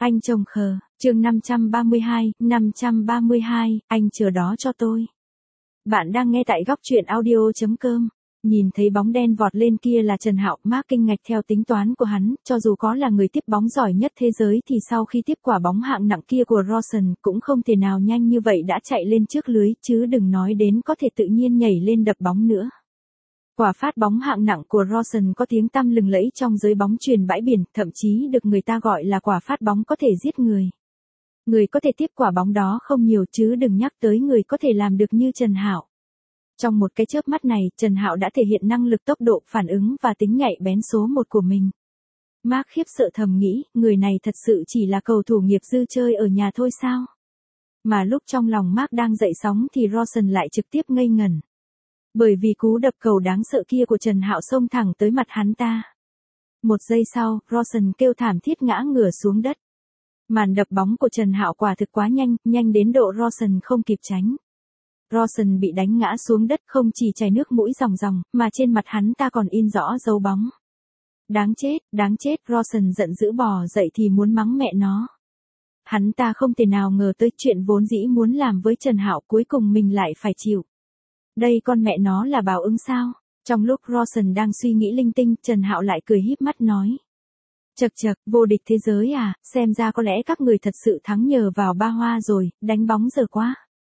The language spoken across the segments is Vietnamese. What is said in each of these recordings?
Anh chồng khờ, chương 532, anh chờ đó cho tôi. Bạn đang nghe tại góc truyện audio.com. Nhìn thấy bóng đen vọt lên kia là Trần Hạo, Mark kinh ngạc theo tính toán của hắn, cho dù có là người tiếp bóng giỏi nhất thế giới thì sau khi tiếp quả bóng hạng nặng kia của Rawson cũng không thể nào nhanh như vậy đã chạy lên trước lưới, chứ đừng nói đến có thể tự nhiên nhảy lên đập bóng nữa. Quả phát bóng hạng nặng của Rawson có tiếng tăm lừng lẫy trong giới bóng chuyền bãi biển, thậm chí được người ta gọi là quả phát bóng có thể giết người. Người có thể tiếp quả bóng đó không nhiều, chứ đừng nhắc tới người có thể làm được như Trần Hạo. Trong một cái chớp mắt này, Trần Hạo đã thể hiện năng lực, tốc độ phản ứng và tính nhạy bén số 1 của mình. Mark khiếp sợ thầm nghĩ, người này thật sự chỉ là cầu thủ nghiệp dư chơi ở nhà thôi sao? Mà lúc trong lòng Mark đang dậy sóng thì Rawson lại trực tiếp ngây ngẩn. Bởi vì cú đập cầu đáng sợ kia của Trần Hạo xông thẳng tới mặt hắn ta. Một giây sau, Rawson kêu thảm thiết ngã ngửa xuống đất. Màn đập bóng của Trần Hạo quả thực quá nhanh, nhanh đến độ Rawson không kịp tránh. Rawson bị đánh ngã xuống đất, không chỉ chảy nước mũi ròng ròng, mà trên mặt hắn ta còn in rõ dấu bóng. Đáng chết, Rawson giận dữ bò dậy thì muốn mắng mẹ nó. Hắn ta không thể nào ngờ tới chuyện vốn dĩ muốn làm với Trần Hạo cuối cùng mình lại phải chịu. Đây con mẹ nó là báo ứng sao? Trong lúc Rawson đang suy nghĩ linh tinh, Trần Hạo lại cười híp mắt nói. Chậc, vô địch thế giới à, xem ra có lẽ các người thật sự thắng nhờ vào ba hoa rồi, đánh bóng giờ quá.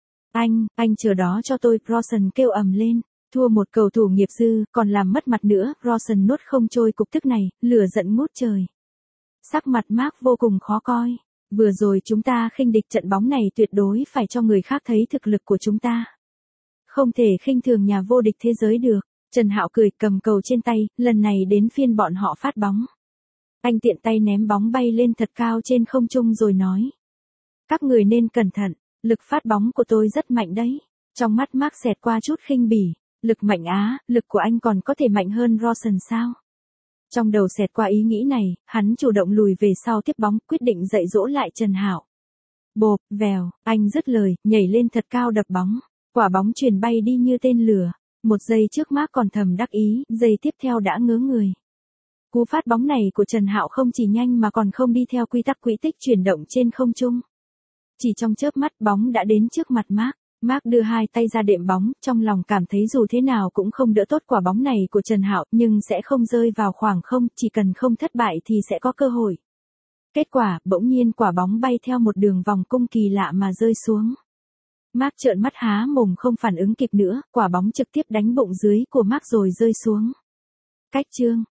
Anh chờ đó cho tôi, Rawson kêu ầm lên. Thua một cầu thủ nghiệp dư, còn làm mất mặt nữa, Rawson nuốt không trôi cục tức này, lửa giận ngút trời. Sắc mặt Mark vô cùng khó coi. Vừa rồi chúng ta khinh địch, trận bóng này tuyệt đối phải cho người khác thấy thực lực của chúng ta. Không thể khinh thường nhà vô địch thế giới được. Trần Hạo cười, cầm cầu trên tay, lần này đến phiên bọn họ phát bóng. Anh tiện tay ném bóng bay lên thật cao trên không trung rồi nói. Các người nên cẩn thận, lực phát bóng của tôi rất mạnh đấy. Trong mắt Mark xẹt qua chút khinh bỉ. Lực mạnh á, lực của anh còn có thể mạnh hơn Rawson sao? Trong đầu xẹt qua ý nghĩ này, hắn chủ động lùi về sau tiếp bóng, quyết định dạy dỗ lại Trần Hạo. Bộp, vèo, anh dứt lời, nhảy lên thật cao đập bóng. Quả bóng chuyền bay đi như tên lửa. Một giây trước Mark còn thầm đắc ý, giây tiếp theo đã ngớ người. Cú phát bóng này của Trần Hạo không chỉ nhanh mà còn không đi theo quy tắc quỹ tích chuyển động trên không trung. Chỉ trong chớp mắt bóng đã đến trước mặt Mark. Mark đưa hai tay ra đệm bóng, trong lòng cảm thấy dù thế nào cũng không đỡ tốt quả bóng này của Trần Hạo, nhưng sẽ không rơi vào khoảng không, chỉ cần không thất bại thì sẽ có cơ hội. Kết quả, bỗng nhiên quả bóng bay theo một đường vòng cung kỳ lạ mà rơi xuống. Mark trợn mắt há mồm không phản ứng kịp nữa, quả bóng trực tiếp đánh bụng dưới của Mark rồi rơi xuống. Cách chương